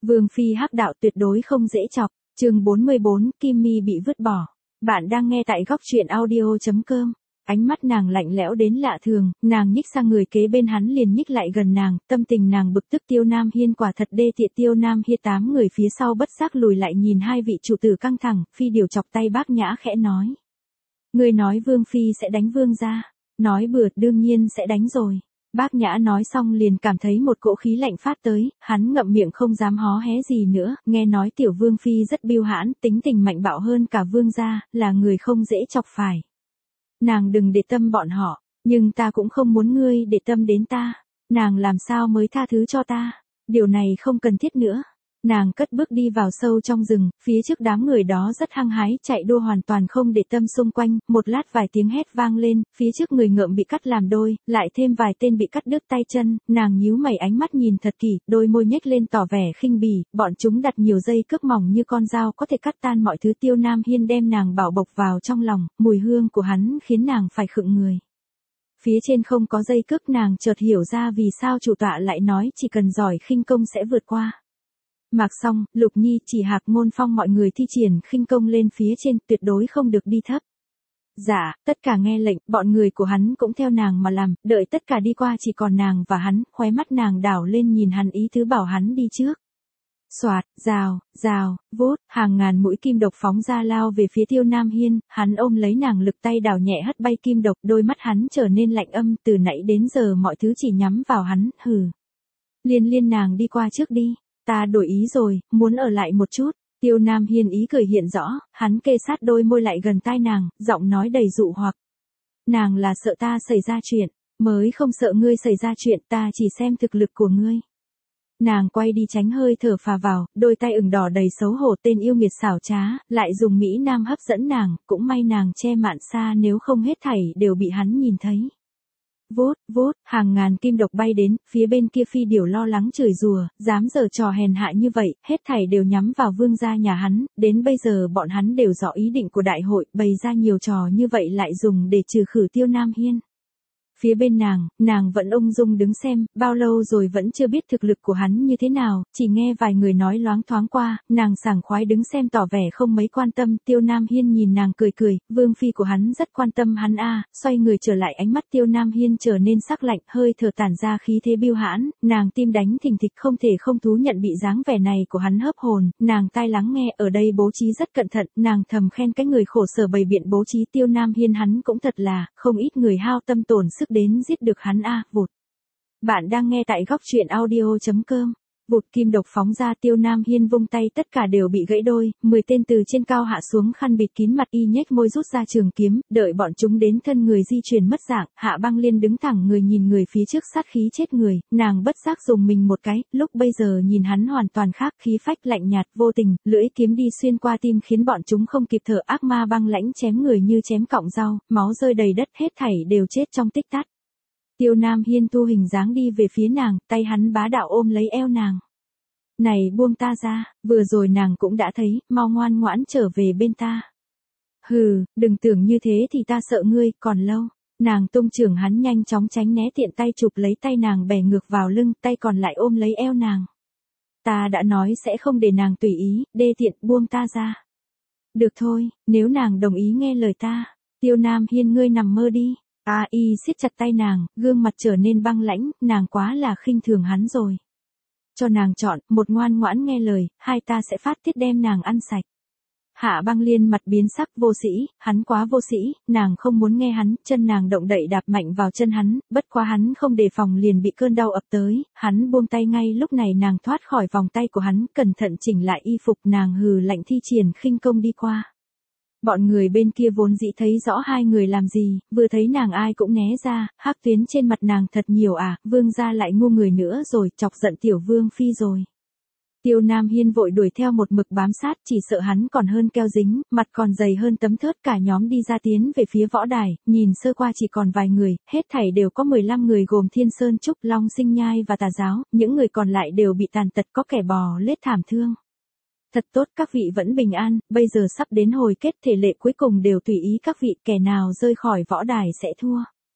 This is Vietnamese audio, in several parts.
Vương phi hắc đạo tuyệt đối không dễ chọc. Chương 44, Kim Mi bị vứt bỏ. Bạn đang nghe tại góc truyện audio.com. Ánh mắt nàng lạnh lẽo đến lạ thường, nàng nhích sang người kế bên hắn liền nhích lại gần nàng, tâm tình nàng bực tức. Tiêu Nam Hiên quả thật đê tiện. Tiêu Nam Hiên 8 người phía sau bất giác lùi lại nhìn hai vị chủ tử căng thẳng, phi điều chọc tay Bác Nhã khẽ nói. Người nói Vương phi sẽ đánh Vương gia. Nói bừa, đương nhiên sẽ đánh rồi. Bác Nhã nói xong liền cảm thấy một cỗ khí lạnh phát tới, hắn ngậm miệng không dám hó hé gì nữa, nghe nói tiểu Vương phi rất biêu hãn, tính tình mạnh bạo hơn cả Vương gia, là người không dễ chọc phải. Nàng đừng để tâm bọn họ, nhưng ta cũng không muốn ngươi để tâm đến ta, nàng làm sao mới tha thứ cho ta, điều này không cần thiết nữa. Nàng cất bước đi vào sâu trong rừng, phía trước đám người đó rất hăng hái, chạy đua hoàn toàn không để tâm xung quanh, một lát vài tiếng hét vang lên, phía trước người ngợm bị cắt làm đôi, lại thêm vài tên bị cắt đứt tay chân, nàng nhíu mày ánh mắt nhìn thật kỹ, đôi môi nhếch lên tỏ vẻ khinh bỉ, bọn chúng đặt nhiều dây cước mỏng như con dao có thể cắt tan mọi thứ. Tiêu Nam Hiên đem nàng bảo bọc vào trong lòng, mùi hương của hắn khiến nàng phải khựng người. Phía trên không có dây cước, nàng chợt hiểu ra vì sao chủ tọa lại nói chỉ cần giỏi khinh công sẽ vượt qua. Mạc Song, Lục Nhi, Chỉ Hạc, Ngôn Phong mọi người thi triển khinh công lên phía trên, tuyệt đối không được đi thấp. Dạ, tất cả nghe lệnh, bọn người của hắn cũng theo nàng mà làm, đợi tất cả đi qua chỉ còn nàng và hắn, khóe mắt nàng đảo lên nhìn hắn ý tứ bảo hắn đi trước. Soạt, rào, rào, vút, hàng ngàn mũi kim độc phóng ra lao về phía Tiêu Nam Hiên, hắn ôm lấy nàng lực tay đảo nhẹ hất bay kim độc, đôi mắt hắn trở nên lạnh âm, từ nãy đến giờ mọi thứ chỉ nhắm vào hắn, hừ. Liên nàng đi qua trước đi. Ta đổi ý rồi, muốn ở lại một chút. Tiêu Nam Hiên ý cười hiện rõ, hắn kê sát đôi môi lại gần tai nàng, giọng nói đầy dụ hoặc. Nàng là sợ ta xảy ra chuyện, mới không sợ ngươi xảy ra chuyện, ta chỉ xem thực lực của ngươi. Nàng quay đi tránh hơi thở phà vào, đôi tay ửng đỏ đầy xấu hổ. Tên yêu nghiệt xảo trá, lại dùng Mỹ Nam hấp dẫn nàng, cũng may nàng che mạn xa nếu không hết thảy đều bị hắn nhìn thấy. Vút, vút, hàng ngàn kim độc bay đến, phía bên kia phi điểu lo lắng chửi rủa, dám giở trò hèn hạ như vậy, hết thảy đều nhắm vào Vương gia nhà hắn, đến bây giờ bọn hắn đều rõ ý định của đại hội, bày ra nhiều trò như vậy lại dùng để trừ khử Tiêu Nam Hiên. Phía bên nàng vẫn ung dung đứng xem, bao lâu rồi vẫn chưa biết thực lực của hắn như thế nào, chỉ nghe vài người nói loáng thoáng qua, nàng sảng khoái đứng xem tỏ vẻ không mấy quan tâm. Tiêu Nam Hiên nhìn nàng cười cười, Vương phi của hắn rất quan tâm hắn a. Xoay người trở lại, ánh mắt Tiêu Nam Hiên trở nên sắc lạnh, hơi thở tản ra khí thế biêu hãn, nàng tim đánh thình thịch không thể không thú nhận bị dáng vẻ này của hắn hấp hồn, nàng tai lắng nghe, ở đây bố trí rất cẩn thận, nàng thầm khen cái người khổ sở bày biện bố trí Tiêu Nam Hiên hắn cũng thật là, không ít người hao tâm tổn sức đến giết được hắn vụt. Bạn đang nghe tại góc truyện audio.com. Vụt, kim độc phóng ra. Tiêu Nam Hiên vung tay tất cả đều bị gãy đôi, 10 tên từ trên cao hạ xuống, khăn bịt kín mặt, y nhếch môi rút ra trường kiếm, đợi bọn chúng đến thân người di chuyển mất dạng. Hạ Băng Liên đứng thẳng người nhìn người phía trước sát khí chết người, nàng bất giác dùng mình một cái, lúc bây giờ nhìn hắn hoàn toàn khác, khí phách lạnh nhạt vô tình, lưỡi kiếm đi xuyên qua tim khiến bọn chúng không kịp thở. Ác ma băng lãnh chém người như chém cọng rau, máu rơi đầy đất, hết thảy đều chết trong tích tắc. Tiêu Nam Hiên thu hình dáng đi về phía nàng, tay hắn bá đạo ôm lấy eo nàng. Này buông ta ra, vừa rồi nàng cũng đã thấy, mau ngoan ngoãn trở về bên ta. Hừ, đừng tưởng như thế thì ta sợ ngươi, còn lâu. Nàng tung chưởng, hắn nhanh chóng tránh né, tiện tay chụp lấy tay nàng bẻ ngược vào lưng, tay còn lại ôm lấy eo nàng. Ta đã nói sẽ không để nàng tùy ý, đê tiện, buông ta ra. Được thôi, nếu nàng đồng ý nghe lời ta. Tiêu Nam Hiên, ngươi nằm mơ đi. Y siết chặt tay nàng, gương mặt trở nên băng lãnh, nàng quá là khinh thường hắn rồi. Cho nàng chọn, một ngoan ngoãn nghe lời, hai ta sẽ phát tiết đem nàng ăn sạch. Hạ Băng Liên mặt biến sắc, vô sĩ, hắn quá vô sĩ, nàng không muốn nghe hắn, chân nàng động đậy đạp mạnh vào chân hắn, bất quá hắn không đề phòng liền bị cơn đau ập tới, hắn buông tay ngay lúc này nàng thoát khỏi vòng tay của hắn, cẩn thận chỉnh lại y phục, nàng hừ lạnh thi triển khinh công đi qua. Bọn người bên kia vốn dĩ thấy rõ hai người làm gì, vừa thấy nàng ai cũng né ra, hắc tuyến trên mặt nàng thật nhiều Vương gia lại ngu người nữa rồi, chọc giận tiểu Vương phi rồi. Tiêu Nam Hiên vội đuổi theo một mực bám sát, chỉ sợ hắn còn hơn keo dính, mặt còn dày hơn tấm thớt. Cả nhóm đi ra tiến về phía võ đài, nhìn sơ qua chỉ còn vài người, hết thảy đều có 15 người gồm Thiên Sơn Trúc, Long Sinh Nhai và Tà Giáo, những người còn lại đều bị tàn tật, có kẻ bò lết thảm thương. Thật tốt, các vị vẫn bình an, bây giờ sắp đến hồi kết, thể lệ cuối cùng đều tùy ý các vị, kẻ nào rơi khỏi võ đài sẽ thua.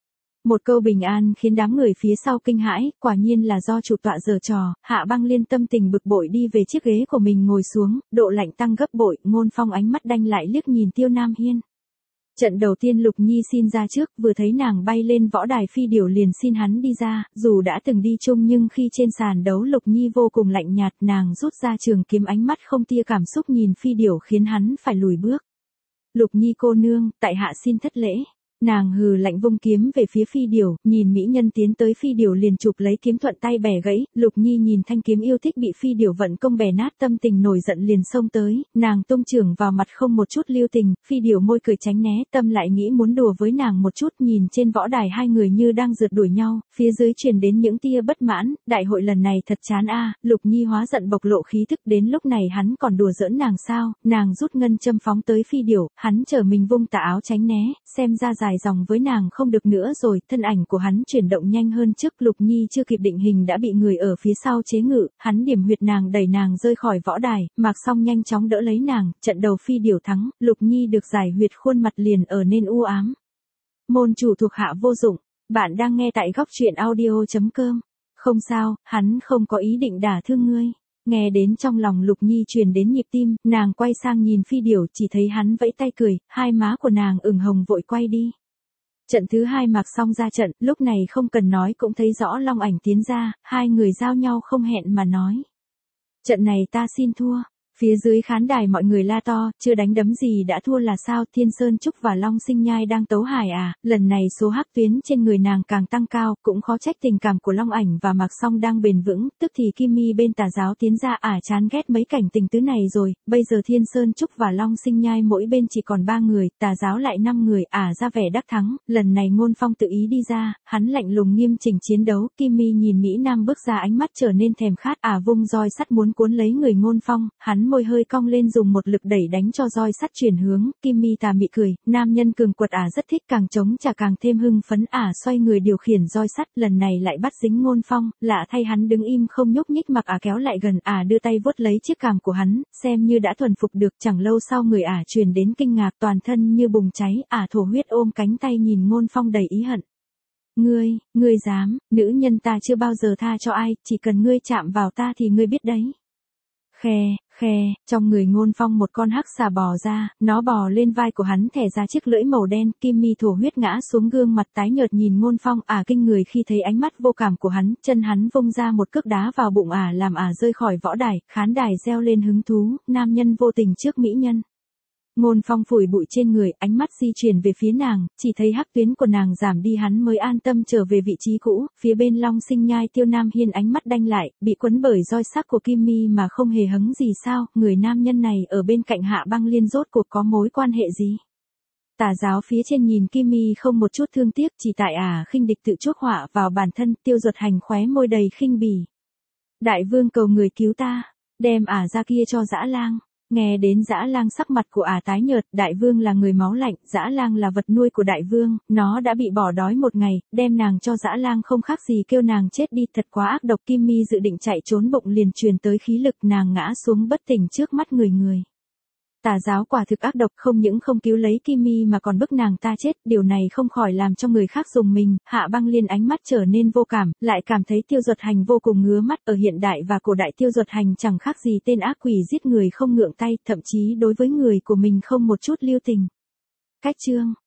Một câu bình an khiến đám người phía sau kinh hãi, quả nhiên là do chủ tọa giở trò. Hạ Băng Liên tâm tình bực bội đi về chiếc ghế của mình ngồi xuống, độ lạnh tăng gấp bội, Ngôn Phong ánh mắt đanh lại liếc nhìn Tiêu Nam Hiên. Trận đầu tiên Lục Nhi xin ra trước, vừa thấy nàng bay lên võ đài phi điểu liền xin hắn đi ra, dù đã từng đi chung nhưng khi trên sàn đấu Lục Nhi vô cùng lạnh nhạt, nàng rút ra trường kiếm, ánh mắt không tia cảm xúc nhìn phi điểu khiến hắn phải lùi bước. Lục Nhi cô nương, tại hạ xin thất lễ. Nàng hừ lạnh vung kiếm về phía phi điểu, nhìn mỹ nhân tiến tới phi điểu liền chụp lấy kiếm thuận tay bẻ gãy. Lục Nhi nhìn thanh kiếm yêu thích bị phi điểu vận công bẻ nát, tâm tình nổi giận liền xông tới, nàng tung chưởng vào mặt không một chút lưu tình. Phi điểu môi cười tránh né, tâm lại nghĩ muốn đùa với nàng một chút. Nhìn trên võ đài hai người như đang rượt đuổi nhau, phía dưới truyền đến những tia bất mãn. Đại hội lần này thật chán a. Lục Nhi hóa giận bộc lộ khí thức, đến lúc này hắn còn đùa giỡn nàng sao? Nàng rút ngân châm phóng tới phi điểu, hắn trở mình vung tà áo tránh né, xem ra dài dòng với nàng không được nữa rồi. Thân ảnh của hắn chuyển động nhanh hơn trước, Lục Nhi chưa kịp định hình đã bị người ở phía sau chế ngự, hắn điểm huyệt nàng đẩy nàng rơi khỏi võ đài, Mạc Song nhanh chóng đỡ lấy nàng, trận đầu phi điểu thắng, Lục Nhi được giải huyệt, khuôn mặt liền ở nên u ám. Môn chủ thuộc hạ vô dụng, bạn đang nghe tại góc truyện audio.com. Không sao, hắn không có ý định đả thương ngươi. Nghe đến trong lòng Lục Nhi truyền đến nhịp tim, nàng quay sang nhìn phi điểu, chỉ thấy hắn vẫy tay cười, hai má của nàng ửng hồng vội quay đi. Trận thứ hai Mạc Song ra trận, lúc này không cần nói cũng thấy rõ Long Ảnh tiến ra, hai người giao nhau không hẹn mà nói. Trận này ta xin thua. Phía dưới khán đài mọi người la to, chưa đánh đấm gì đã thua là sao? Thiên Sơn Trúc và Long Sinh Nhai đang tấu hài à? Lần này số hắc tuyến trên người nàng càng tăng cao, cũng khó trách tình cảm của Long Ảnh và Mạc Song đang bền vững. Tức thì Kim Mi bên tà giáo tiến ra, chán ghét mấy cảnh tình tứ này rồi. Bây giờ Thiên Sơn Trúc và Long Sinh Nhai mỗi bên chỉ còn 3 người, tà giáo lại 5 người, ra vẻ đắc thắng. Lần này Ngôn Phong tự ý đi ra, hắn lạnh lùng nghiêm chỉnh chiến đấu. Kim Mi nhìn Mỹ Nam bước ra, ánh mắt trở nên thèm khát, vung roi sắt muốn cuốn lấy người Ngôn Phong, hắn môi hơi cong lên dùng một lực đẩy đánh cho roi sắt chuyển hướng. Kim Mi tà mị cười, nam nhân cường quật rất thích, càng chống trả càng thêm hưng phấn. Xoay người điều khiển roi sắt, lần này lại bắt dính Ngôn Phong, lạ thay hắn đứng im không nhúc nhích, mặc kéo lại gần, đưa tay vuốt lấy chiếc cằm của hắn, xem như đã thuần phục được. Chẳng lâu sau người truyền đến kinh ngạc, toàn thân như bùng cháy, thổ huyết ôm cánh tay nhìn Ngôn Phong đầy ý hận. Ngươi dám? Nữ nhân ta chưa bao giờ tha cho ai, chỉ cần ngươi chạm vào ta thì ngươi biết đấy. Khe, trong người Ngôn Phong một con hắc xà bò ra, nó bò lên vai của hắn, thẻ ra chiếc lưỡi màu đen. Kim Mi thổ huyết ngã xuống, gương mặt tái nhợt nhìn Ngôn Phong, kinh người khi thấy ánh mắt vô cảm của hắn. Chân hắn vung ra một cước đá vào bụng làm rơi khỏi võ đài. Khán đài reo lên hứng thú, nam nhân vô tình trước mỹ nhân. Ngôn Phong phủi bụi trên người, ánh mắt di chuyển về phía nàng, chỉ thấy hắc tuyến của nàng giảm đi hắn mới an tâm trở về vị trí cũ. Phía bên Long Sinh Nhai Tiêu Nam Hiên ánh mắt đanh lại, bị quấn bởi roi sắc của Kim Mi mà không hề hứng gì sao? Người nam nhân này ở bên cạnh Hạ Băng Liên rốt cuộc có mối quan hệ gì? Tà giáo phía trên nhìn Kim Mi không một chút thương tiếc, chỉ tại khinh địch tự chuốc họa vào bản thân. Tiêu Duật Hành khóe môi đầy khinh bỉ. Đại vương cầu người cứu ta, đem ra kia cho Dã Lang. Nghe đến Dã Lang sắc mặt của tái nhợt, đại vương là người máu lạnh, Dã Lang là vật nuôi của đại vương, nó đã bị bỏ đói một ngày, đem nàng cho Dã Lang không khác gì kêu nàng chết đi, thật quá ác độc. Kim Mi dự định chạy trốn, bụng liền truyền tới khí lực, nàng ngã xuống bất tỉnh trước mắt người. Tà giáo quả thực ác độc, không những không cứu lấy Kim Mi mà còn bức nàng ta chết, điều này không khỏi làm cho người khác rùng mình. Hạ Băng Liên ánh mắt trở nên vô cảm, lại cảm thấy Tiêu Duật Hành vô cùng ngứa mắt. Ở hiện đại và cổ đại Tiêu Duật Hành chẳng khác gì tên ác quỷ giết người không ngượng tay, thậm chí đối với người của mình không một chút lưu tình. Cách chương